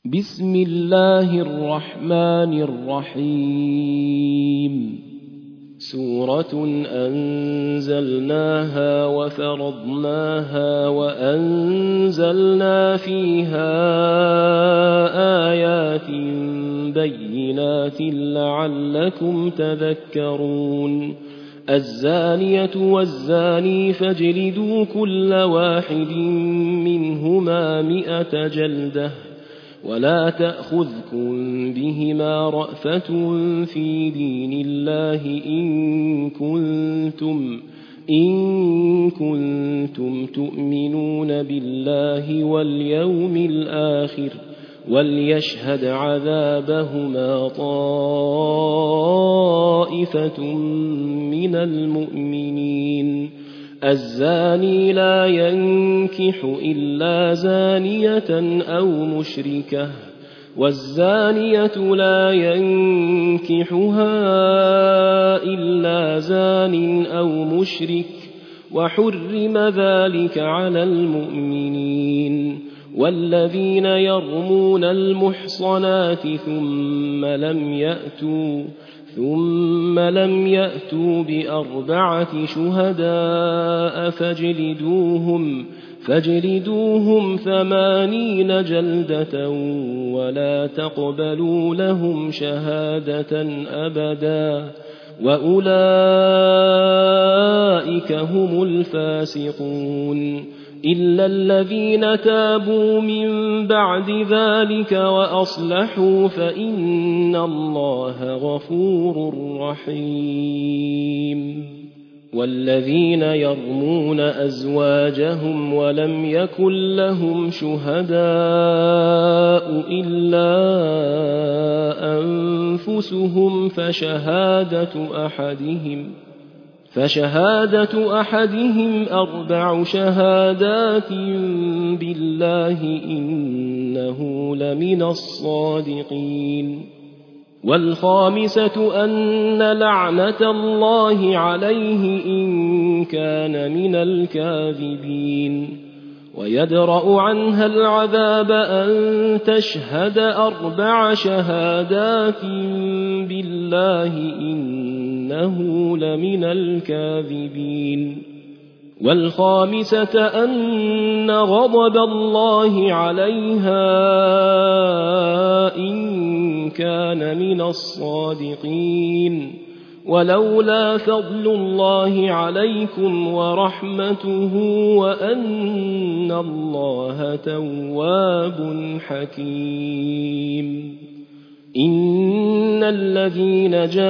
بسم الله الرحمن الرحيم سورة أنزلناها وفرضناها وأنزلنا فيها آيات بينات لعلكم تذكرون الزانية والزاني فاجلدوا كل واحد منهما 100 جلدة ولا تأخذكم بهما رأفة في دين الله إن كنتم تؤمنون بالله واليوم الآخر وليشهد عذابهما طائفة من المؤمنين الزاني لا ينكح إلا زانية أو مشركة والزانية لا ينكحها إلا زان أو مشرك وحرم ذلك على المؤمنين والذين يرمون المحصنات ثم لم يأتوا ب4 شهداء فاجلدوهم 80 جلدة ولا تقبلوا لهم شهادة أبدا وأولئك هم الفاسقون إلا الذين تابوا من بعد ذلك وأصلحوا فإن الله غفور رحيم والذين يرمون أزواجهم ولم يكن لهم شهداء إلا أنفسهم فشهادة أحدهم 4 شهادات بالله إنه لمن الصادقين والخامسة أن لعنة الله عليه إن كان من الكاذبين ويدرأ عنها العذاب أن تشهد 4 شهادات بالله إنه لمن الكاذبين والخامسة أن غضب الله عليها إن كان من الصادقين ولولا فضل الله عليكم ورحمته وأن الله تواب حكيم إن الذين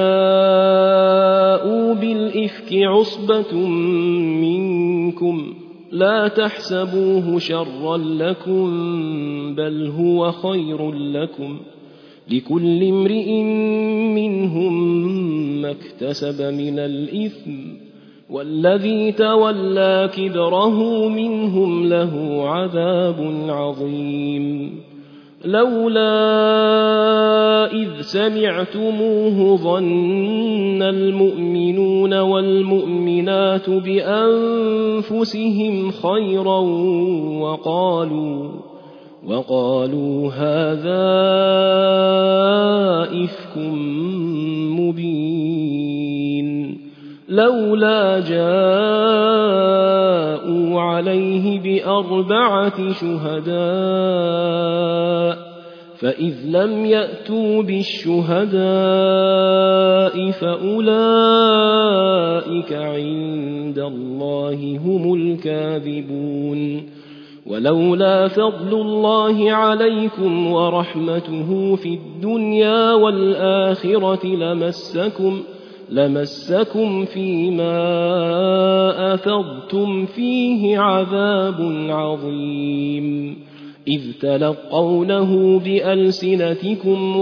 جاءوا بالإفك عصبة منكم لا تحسبوه شرا لكم بل هو خير لكم لكل امرئ منهم ما اكتسب من الإثم والذي تولى كبره منهم له عذاب عظيم لولا إذ سمعتموه ظن المؤمنون والمؤمنات بأنفسهم خيرا وقالوا هذا إفك مبين لولا جاءوا عليه ب4 شهداء فإذ لم يأتوا بالشهداء فأولئك عند الله هم الكاذبون ولولا فضل الله عليكم ورحمته في الدنيا والآخرة لمسكم فيما أفضتم فيه عذاب عظيم إذ تلقونه بألسنتكم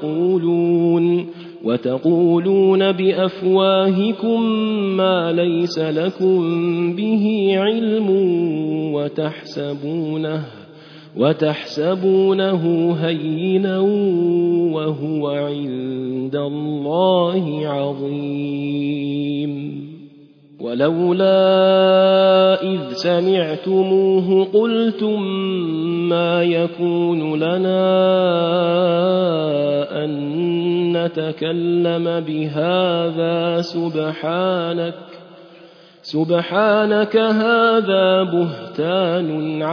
وتقولون بأفواهكم ما ليس لكم به علم وتحسبونه هينا وهو عند الله عظيم ولولا إذ سمعتموه قلتم ما يكون لنا أن نتكلم بهذا سبحانك هذا بهتان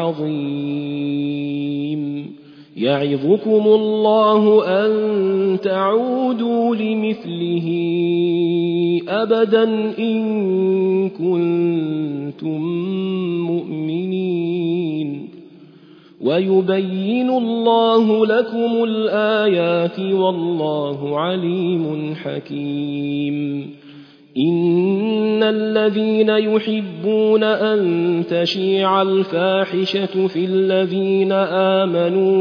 عظيم يعظكم الله أن تعودوا لمثله أبدا إن كنتم مؤمنين ويبين الله لكم الآيات والله عليم حكيم إن الذين يحبون أن تشيع الفاحشة في الذين آمنوا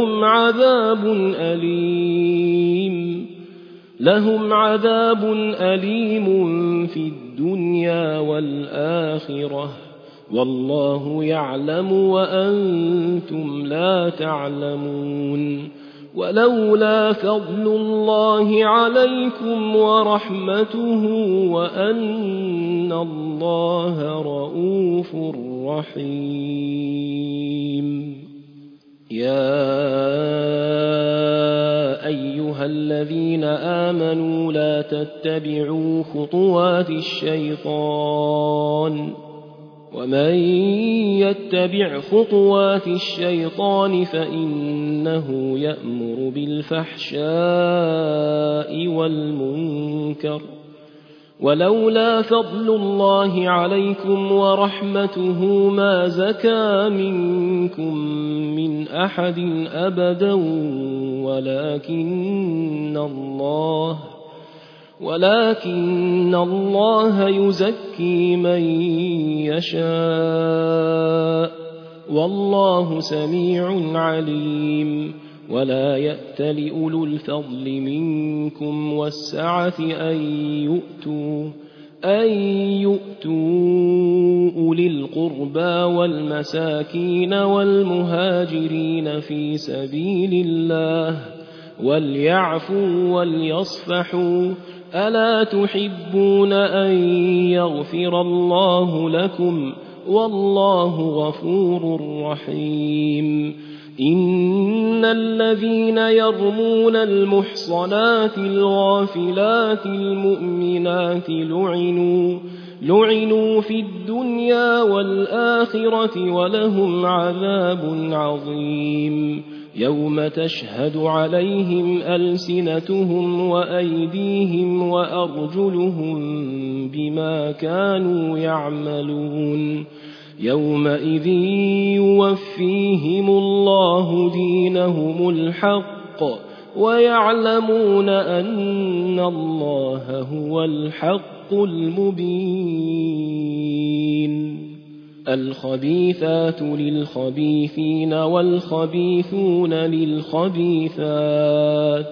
لهم عذاب أليم في الدنيا والآخرة والله يعلم وأنتم لا تعلمون ولولا فضل الله عليكم ورحمته وأن الله رءوف رحيم يا أيها الذين آمنوا لا تتبعوا خطوات الشيطان ومن يتبع خطوات الشيطان فإنه يأمر بالفحشاء والمنكر ولولا فضل الله عليكم ولرحمته ما زكى منكم من أحد أبدا ولكن الله يزكي من يشاء والله سميع عليم ولا يأتل أولو الفضل منكم والسعة أن يؤتوا أولي القربى والمساكين والمهاجرين في سبيل الله وليعفوا وليصفحوا ألا تحبون أن يغفر الله لكم والله غفور رحيم إن الذين يرمون المحصنات الغافلات المؤمنات لعنوا في الدنيا والآخرة ولهم عذاب عظيم يوم تشهد عليهم ألسنتهم وأيديهم وأرجلهم بما كانوا يعملون يومئذ يوفيهم الله دينهم الحق ويعلمون أن الله هو الحق المبين الخبيثات للخبيثين والخبيثون للخبيثات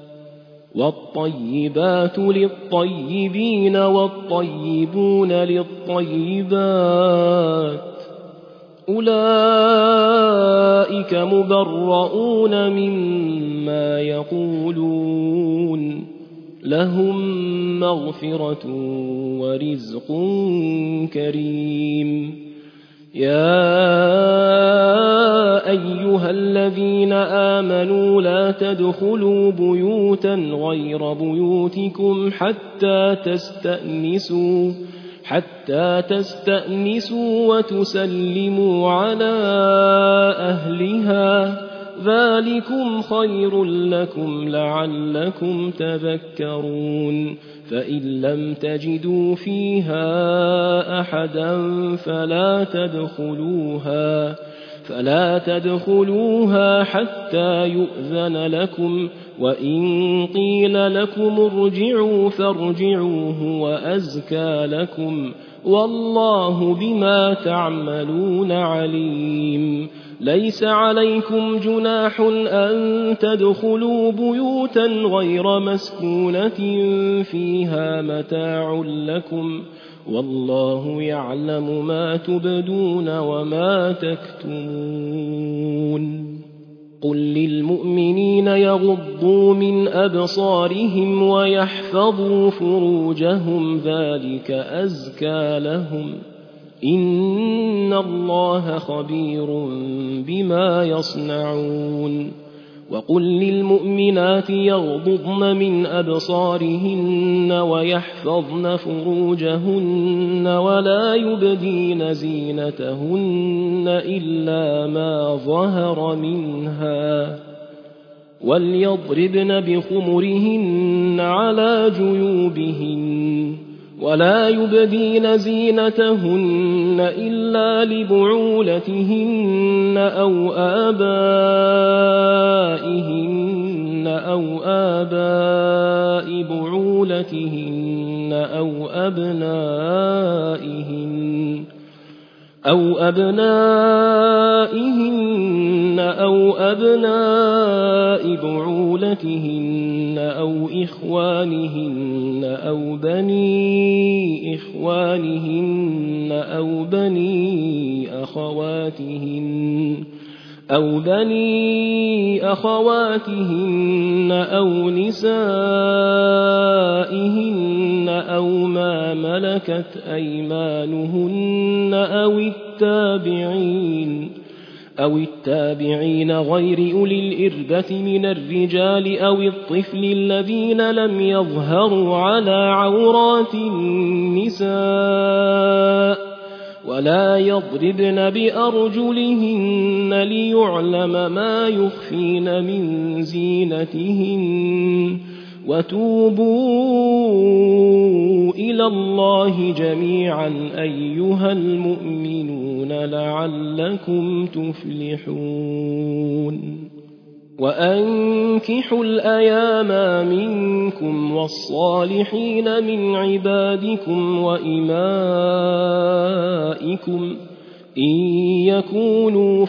والطيبات للطيبين والطيبون للطيبات أولئك مبرؤون مما يقولون لهم مغفرة ورزق كريم يا أيها الذين آمنوا لا تدخلوا بيوتا غير بيوتكم حتى تستأنسوا وتسلموا على أهلها ذلكم خير لكم لعلكم تذكرون فإن لم تجدوا فيها أحدا فلا تدخلوها حتى يؤذن لكم وإن قيل لكم ارجعوا فارجعوا هو أزكى لكم والله بما تعملون عليم ليس عليكم جناح أن تدخلوا بيوتا غير مسكونة فيها متاع لكم والله يعلم ما تبدون وما تكتمون قل للمؤمنين المؤمنين يغضوا من أبصارهم ويحفظوا فروجهم ذلك أزكى لهم إن الله خبير بما يصنعون وقل للمؤمنات يغضضن من أبصارهن ويحفظن فروجهن ولا يبدين زينتهن إلا ما ظهر منها وليضربن بخمرهن على جيوبهن ولا يبدين زينتهن إلا لبعولتهن أو آباء بعولتهن أو أبنائهن أو أبناء بعولتهن أو إخوانهن أو بني إخوانهن أو بني أخواتهن أو نسائهن أو ما ملكت أيمانهن أو التابعين غير أولي الإربة من الرجال أو الطفل الذين لم يظهروا على عورات النساء ولا يضربن بأرجلهن ليعلم ما يخفين من زينتهن وتوبوا إلى الله جميعا أيها المؤمنون لعلكم تفلحون وأنكحوا الأيام منكم والصالحين من عبادكم وإمائكم إن يكونوا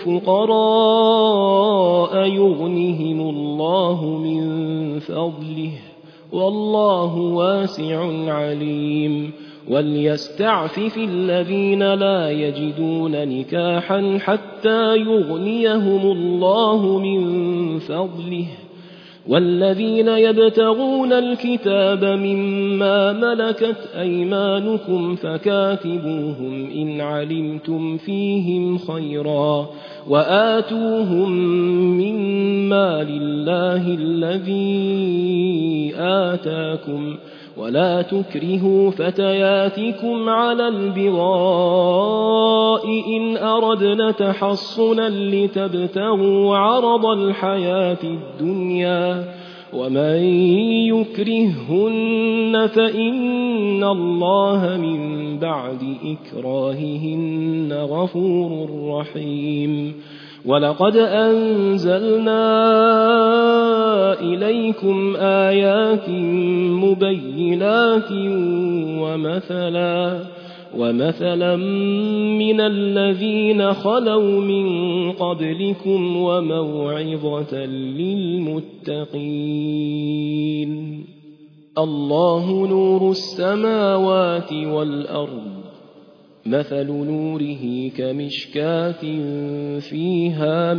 فقراء يغنهم الله من فضله والله واسع عليم وليستعفف الذين لا يجدون نكاحا حتى يغنيهم الله من فضله والذين يبتغون الكتاب مما ملكت أيمانكم فكاتبوهم إن علمتم فيهم خيرا وآتوهم مما لله الذي آتاكم ولا تكرهوا فتياتكم على البغاء إن أردنا تحصنا لتبتغوا عرض الحياة الدنيا ومن يكرههن فإن الله من بعد إكراههن غفور رحيم ولقد أنزلنا إليكم آيات مبينات ومثلا من الذين خلوا من قبلكم وموعظة للمتقين الله نور السماوات والأرض مثل نوره كمشكاة فيها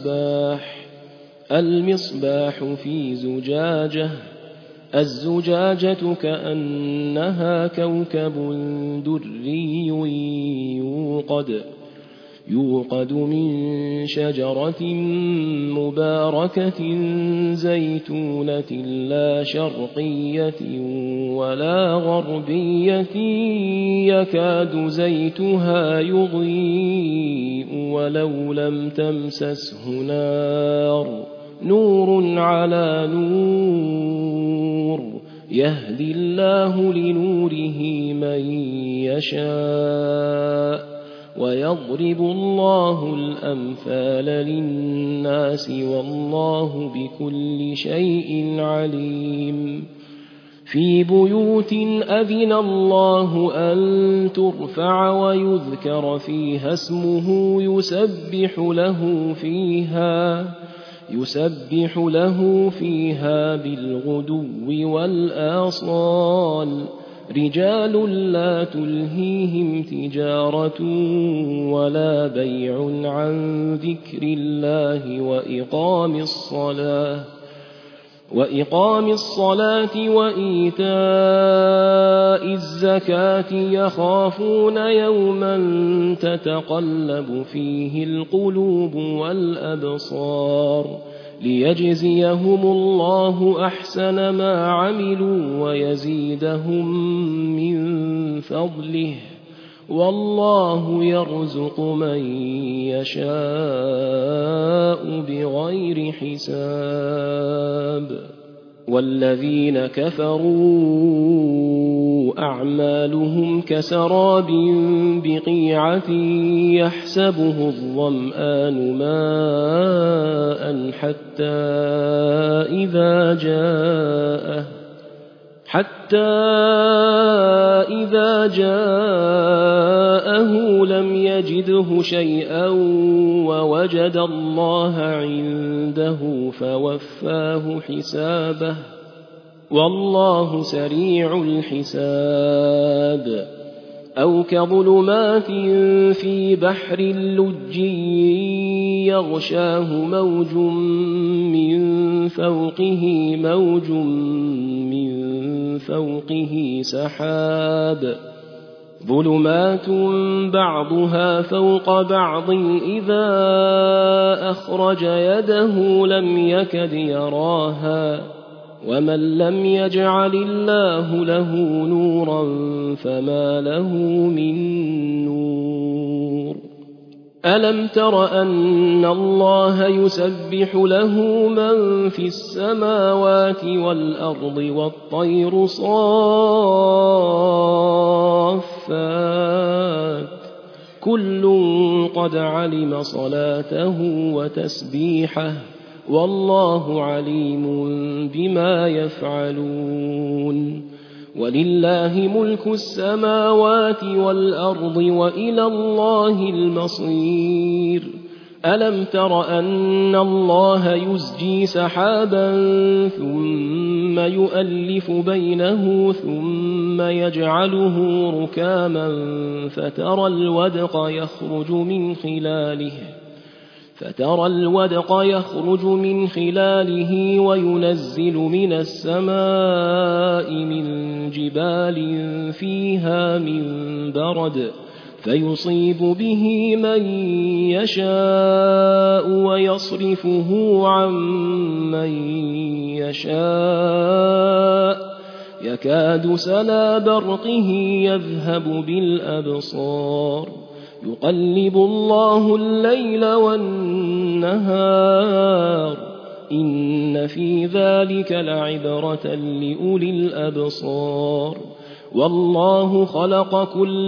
المصباح في زجاجة الزجاجة كأنها كوكب دري يوقد من شجرة مباركة زيتونة لا شرقية ولا غربية يكاد زيتها يضيء ولو لم تمسسه نور على نور يهدي الله لنوره من يشاء ويضرب الله الأمثال للناس والله بكل شيء عليم في بيوت أذن الله أن ترفع ويذكر فيها اسمه يسبح له فيها بالغدو والآصال رجال لا تلهيهم تجارة ولا بيع عن ذكر الله وإقام الصلاة وإقام الصلاة وإيتاء الزكاة يخافون يوما تتقلب فيه القلوب والأبصار ليجزيهم الله أحسن ما عملوا ويزيدهم من فضله والله يرزق من يشاء بغير حساب. والذين كفروا أعمالهم كسراب بقيعة يحسبه الظمآن ماء حتى إذا جاءه لم يجده شيئا ووجد الله عنده فوفاه حسابه والله سريع الحساب. أو كظلمات في بحر لجي يغشاه موج من فوقه سحاب ظلمات بعضها فوق بعض إذا أخرج يده لم يكد يراها ومن لم يجعل الله له نورا فما له من نور. ألم تر أن الله يسبح له من في السماوات والأرض والطير صافات كل قد علم صلاته وتسبيحه والله عليم بما يفعلون. ولله ملك السماوات والأرض وإلى الله المصير. ألم تر أن الله يزجي سحابا ثم يؤلف بينه ثم يجعله ركاما فترى الودق يخرج من خلاله وينزل من السماء من جبال فيها من برد فيصيب به من يشاء ويصرفه عن من يشاء يكاد سنا برقه يذهب بالأبصار يقلب الله الليل والنهار إن في ذلك لعبرة لأولي الأبصار. والله خلق كل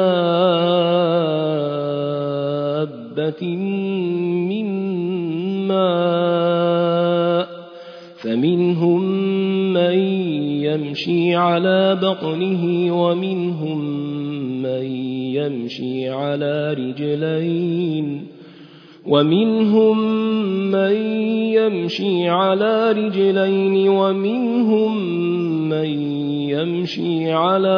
دابة من ماء فمنهم من يمشي على بطنه ومنهم من يمشي على رجلين ومنهم من يمشي على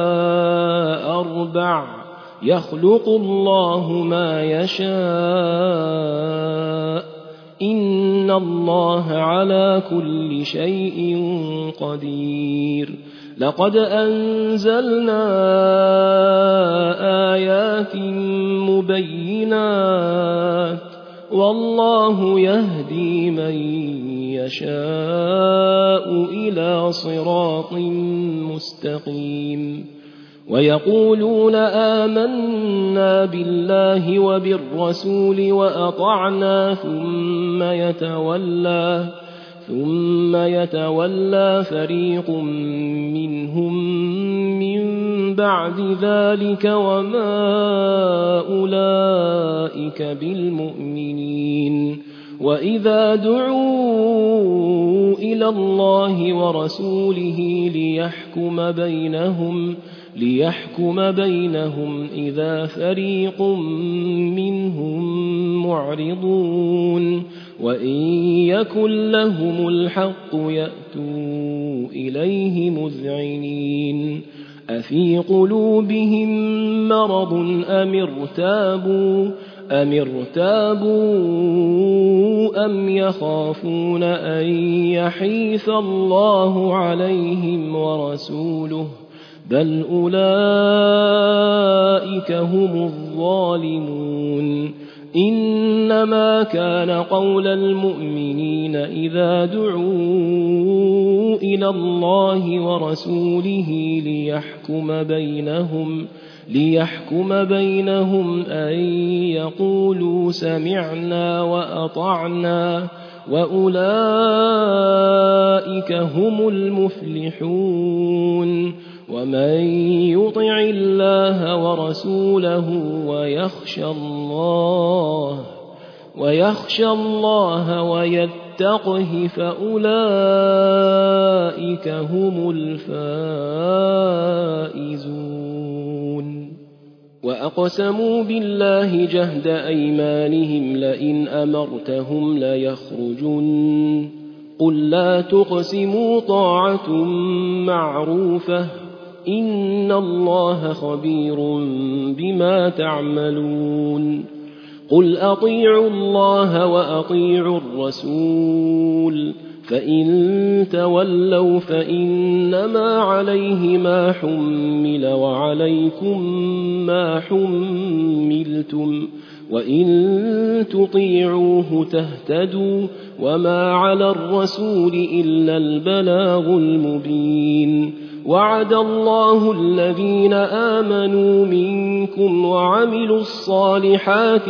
أربع يخلق الله ما يشاء إن الله على كل شيء قدير. لقد أنزلنا آيات مبينات والله يهدي من يشاء إلى صراط مستقيم. ويقولون آمنا بالله وبالرسول وأطعنا ثم يتولى فريق منهم من بعد ذلك وما أولئك بالمؤمنين. وإذا دعوا إلى الله ورسوله ليحكم بينهم إذا فريق منهم معرضون وإن يكن لهم الحق يأتوا إليه مذعنين. أفي قلوبهم مرض أم أم ارتابوا أم يخافون أن يحيف الله عليهم ورسوله بل أولئك هم الظالمون إنما كان قول المؤمنين إذا دعوا إلى الله ورسوله ليحكم بينهم أن يقولوا سمعنا وأطعنا وأولئك هم المفلحون ومن يطع الله ورسوله ويخشى الله ويتقه فأولئك هم الفائزون وأقسموا بالله جهد أيمانهم لئن أمرتهم ليخرجن قل لا تقسموا طاعة معروفة إن الله خبير بما تعملون قل أطيعوا الله وأطيعوا الرسول فإن تولوا فإنما عليه ما حمل وعليكم ما حملتم وإن تطيعوه تهتدوا وما على الرسول إلا البلاغ المبين وعد الله الذين آمنوا منكم وعملوا الصالحات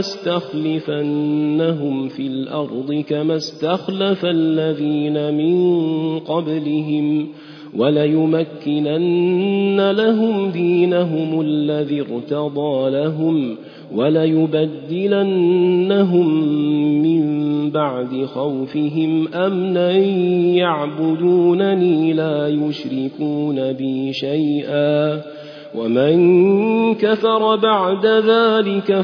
ليستخلفنهم في الأرض كما استخلف الذين من قبلهم وليمكنن لهم دينهم الذي ارتضى لهم وليبدلنهم من بعد خوفهم أمنا يعبدونني لا يشركون بي شيئا ومن كفر بعد ذلك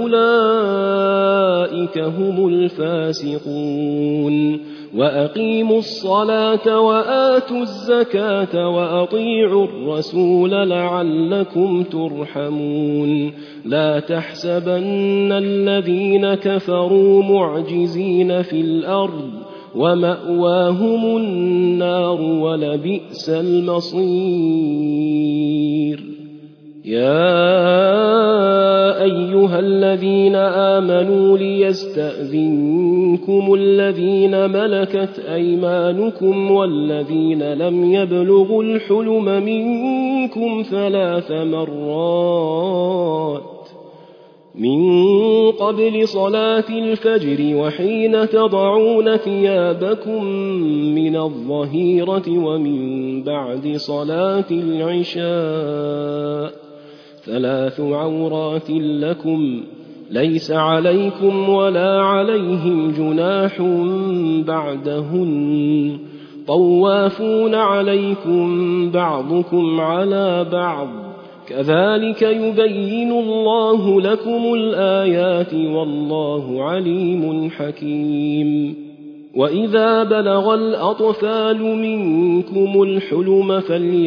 فأولئك هم الفاسقون وأقيموا الصلاة وآتوا الزكاة وأطيعوا الرسول لعلكم ترحمون لا تحسبن الذين كفروا معجزين في الأرض ومأواهم النار ولبئس المصير يا أيها الذين آمنوا ليستأذنكم الذين ملكت أيمانكم والذين لم يبلغوا الحلم منكم 3 مرات من قبل صلاة الفجر وحين تضعون ثيابكم من الظهيرة ومن بعد صلاة العشاء 3 عورات لكم ليس عليكم ولا عليهم جناح بعدهن طوافون عليكم بعضكم على بعض كذلك يبين الله لكم الآيات والله عليم حكيم وإذا بلغ الأطفال منكم الحلم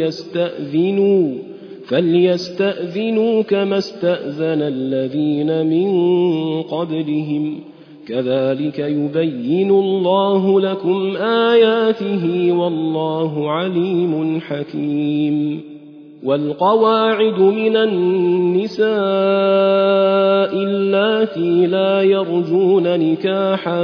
فليستأذنوا كما استأذن الذين من قبلهم كذلك يبين الله لكم آياته والله عليم حكيم والقواعد من النساء اللاتي لا يرجون نكاحا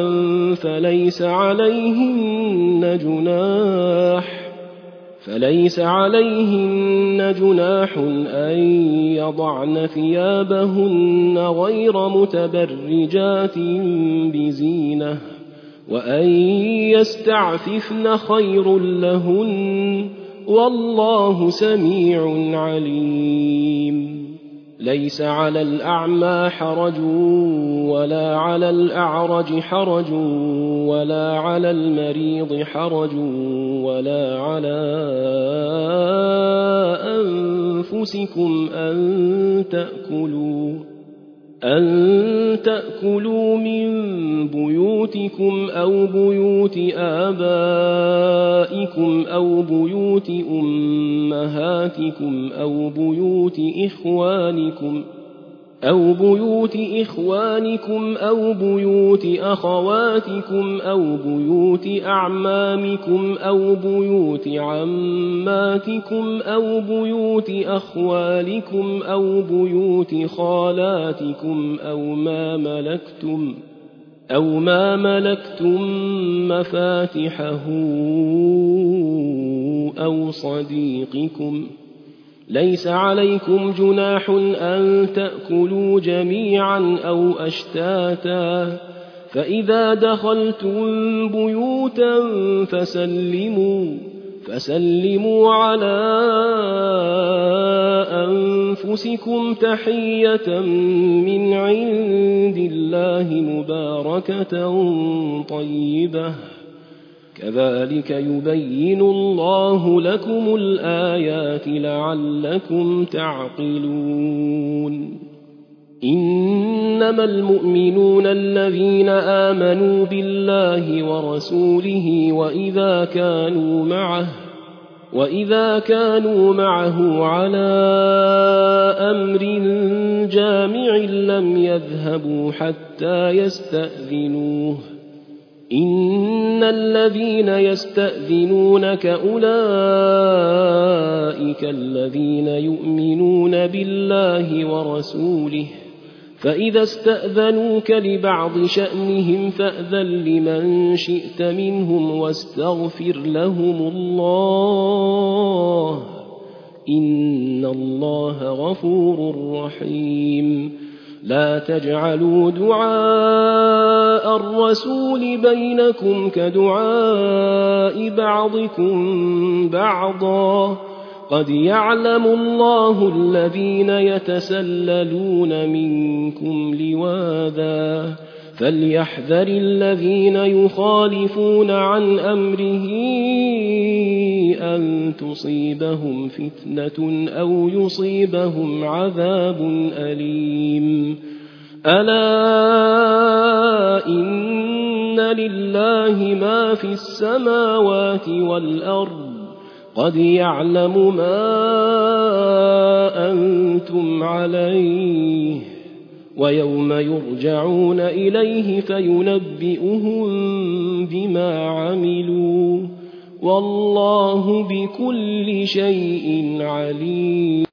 فليس عليهن جناح أن يضعن ثيابهن غير متبرجات بزينة وأن يستعففن خير لهن والله سميع عليم ليس على الأعمى حرج ولا على الأعرج حرج ولا على المريض حرج ولا على أنفسكم أن تأكلوا من بيوتكم أو بيوت آبائكم أو بيوت أمهاتكم أو بيوت إخوانكم أو بيوت أخواتكم أو بيوت أعمامكم أو بيوت عماتكم أو بيوت أخوالكم أو بيوت خالاتكم أو ما ملكتم مفاتحه أو صديقكم. ليس عليكم جناح أن تأكلوا جميعا أو أشتاتا، فإذا دخلتم بيوتا فسلموا على أنفسكم تحية من عند الله مباركة طيبة، كذلك يبين الله لكم الآيات لعلكم تعقلون. إنما المؤمنون الذين آمنوا بالله ورسوله وإذا كانوا معه على أمر جامع لم يذهبوا حتى يستأذنوه. إن الذين يستأذنونك أولئك الذين يؤمنون بالله ورسوله، فإذا استأذنوك لبعض شأنهم فأذن لمن شئت منهم واستغفر لهم الله، إن الله غفور رحيم. لا تجعلوا دعاء الرسول بينكم كدعاء بعضكم بعضا، قد يعلم الله الذين يتسللون منكم لواذا، فليحذر الذين يخالفون عن أمره أن تصيبهم فتنة أو يصيبهم عذاب أليم. ألا إن لله ما في السماوات والأرض، قد يعلم ما أنتم عليه، ويوم يرجعون إليه فينبئهم بما عملوا، والله بكل شيء عليم.